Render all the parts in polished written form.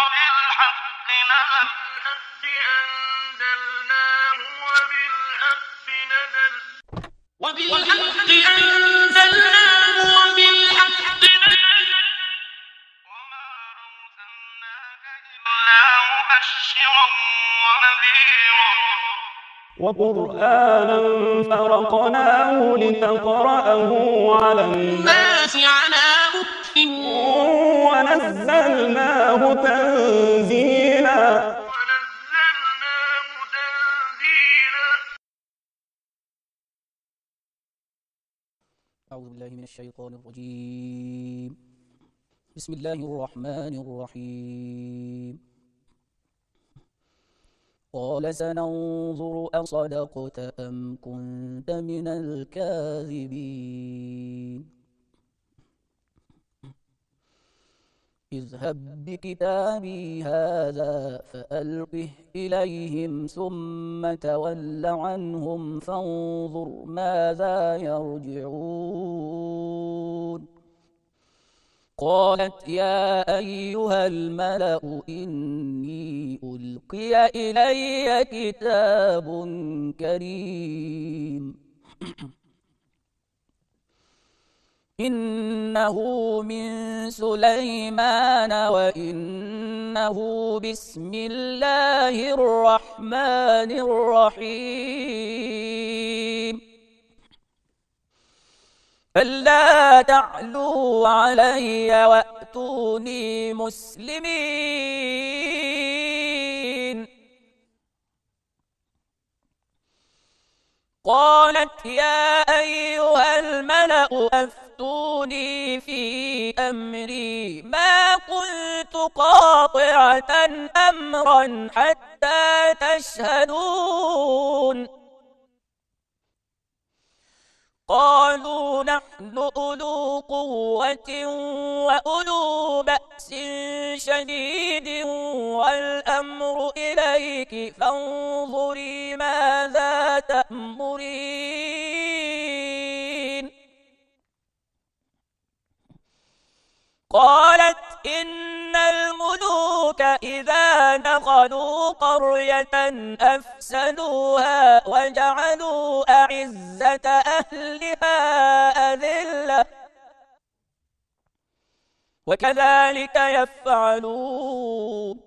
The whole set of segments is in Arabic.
وبالحق أنزلناه وبالحق أنزلناه وبالحق نزل وما أرسلناك إلا مبشرا ونذيرا وقرآنا فرقناه لتقرأه على الناس على مكث ونزلناه تنزيلا. أعوذ بالله من الشيطان الرجيم. بسم الله الرحمن الرحيم. قال سننظر أصدقت أم كنت من الكاذبين. اذهب بكتابي هذا فألقه إليهم ثم تول عنهم فانظر ماذا يرجعون. قالت يا أيها الملأ إني ألقي إلي كتاب كريم إنه من سليمان وإنه بسم الله الرحمن الرحيم. ألا تعلوا علي وأتوني مسلمين. قالت يا أيها الملأ أفتوني في أمري ما كنت قاطعة أمرا حتى تشهدون. قالوا نحن أولو قوة وأولو بأس شديد والأمر إليك فانظري ماذا تأمرين. قالت إن الملوك إذا دخلوا قرية أفسدوها وجعلوا أعزة أهلها أذلة وكذلك يفعلون.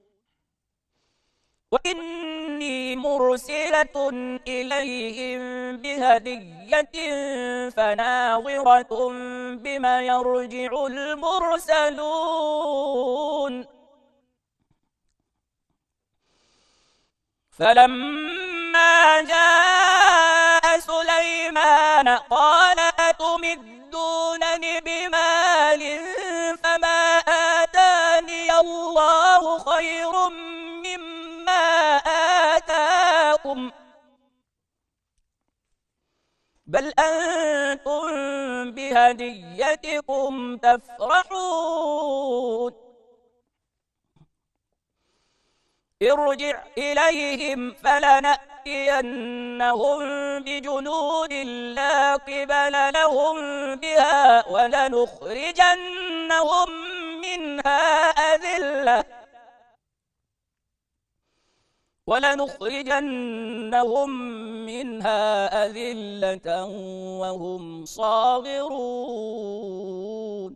وإني مرسلة إليهم بهدية فناظرة بما يرجع المرسلون. فلما جاء سليمان قال أتمدونني بمال فما آتاني الله خير مما آتاكم بل أنتم بهديتكم تفرحون. ارجع إليهم فلنأتينهم بجنود لا قبل لهم بها ولنخرجنهم منها أذلة وهم صاغرون.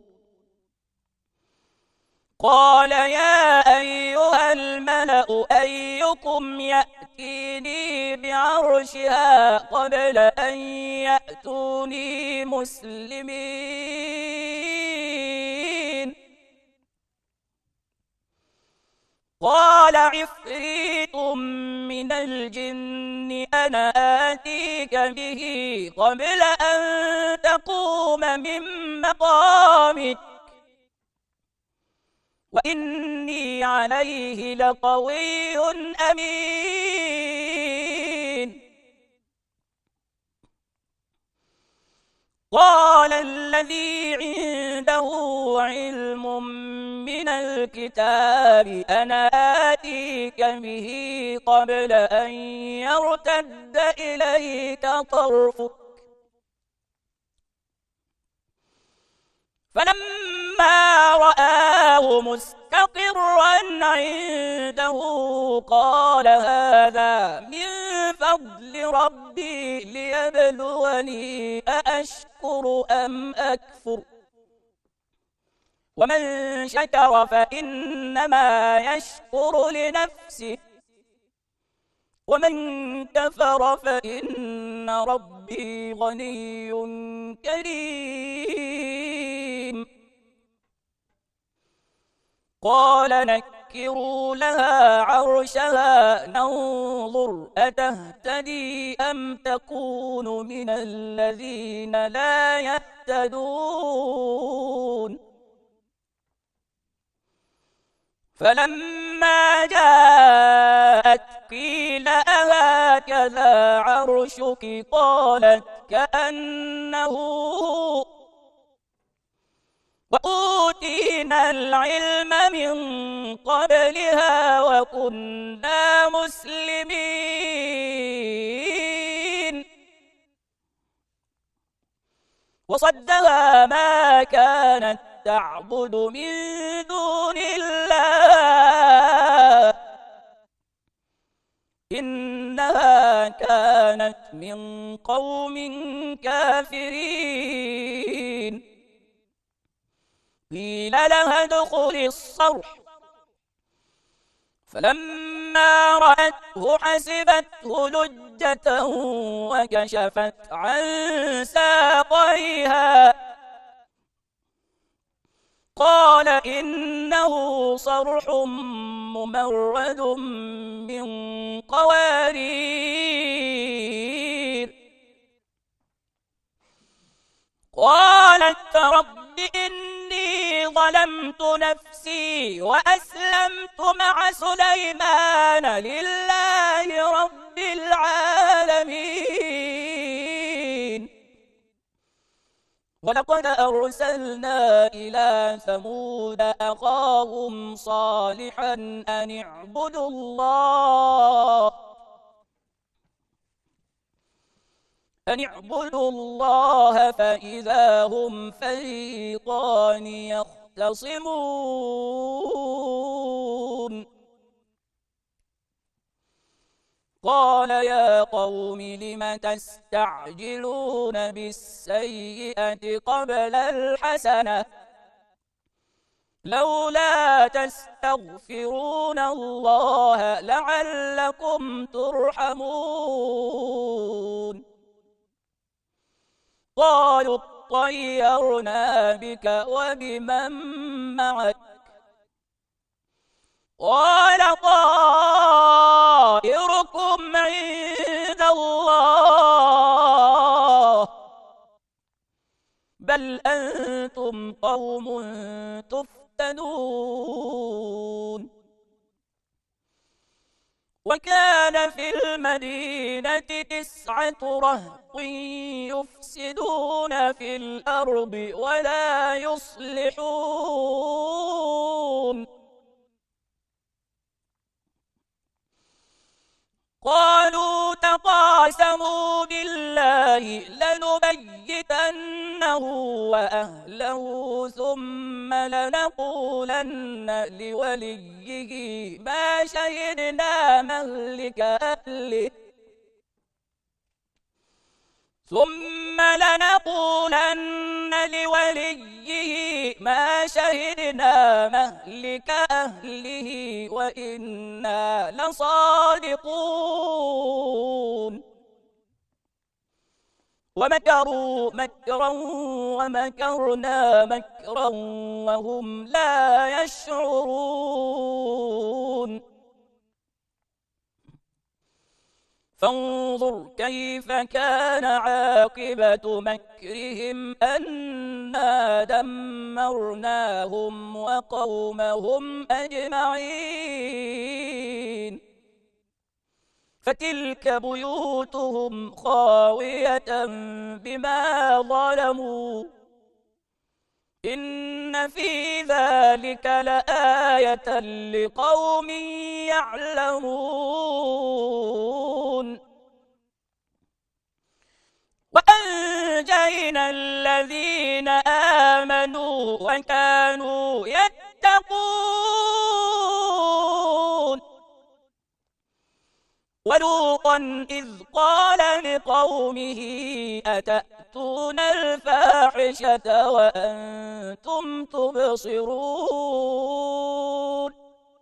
قال يا أيها الملأ أيكم يأتيني بعرشها قبل أن يأتوني مسلمين. قال عفريت من الجن أنا آتيك به قبل أن تقوم من مقامك وإني عليه لقوي أمين. قال الذي عنده علم من الكتاب أنا آتيك به قبل أن يرتد إليك طرفك فلما رآه مستقرا مستقرا عنده قال هذا من فضل ربي ليبلوني أأشكر أم أكفر ومن شكر فإنما يشكر لنفسه ومن كفر فإن ربي غني كريم قال نكروا لها عرشها ننظر أتهتدي أم تكون من الذين لا يهتدون فلما جاءت قيل أهكذا عرشك قالت كأنه وأوتينا العلم من قبلها وكنا مسلمين وصدها ما كانت تعبد من دون الله إنها كانت من قوم كافرين قيل لها ادخل الصرح فلما رأته حسبته لجة وكشفت عن ساقيها قال إنه صرح ممرد من قوارير قالت رب إني ظلمت نفسي وأسلمت مع سليمان لله رب العالمين ولقد أرسلنا إلى ثمود أخاهم صالحا أن اعبدوا الله فإذا هم فريقان يختصمون قال يا قوم لم تستعجلون بالسيئة قبل الحسنة لولا تستغفرون الله لعلكم ترحمون قالوا اطيرنا بك وبمن معك قال طائركم عند الله بل أنتم قوم تفتنون وكان في المدينة 9 رهط يفسدون في الأرض ولا يصلحون قالوا تقاسموا بالله لنبيتنه وأهله ثم لنقولن لوليه ما شهدنا مهلك أهله وإنا لصادقون ومكروا مكرا ومكرنا مكرا وهم لا يشعرون فانظر كيف كان عاقبة مكرهم أنا دمرناهم وقومهم أجمعين فتلك بيوتهم خاوية بما ظلموا إن في ذلك لآية لقوم يعلمون وأنجينا الذين آمنوا وكانوا يتقون ولوطا إذ قال لقومه أتأتون الفاحشة وأنتم تبصرون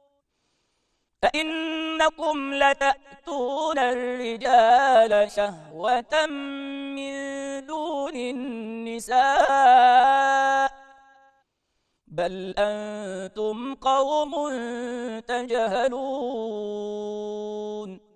فإنكم لتأتون الرجال شهوة من دون النساء بل أنتم قوم تجهلون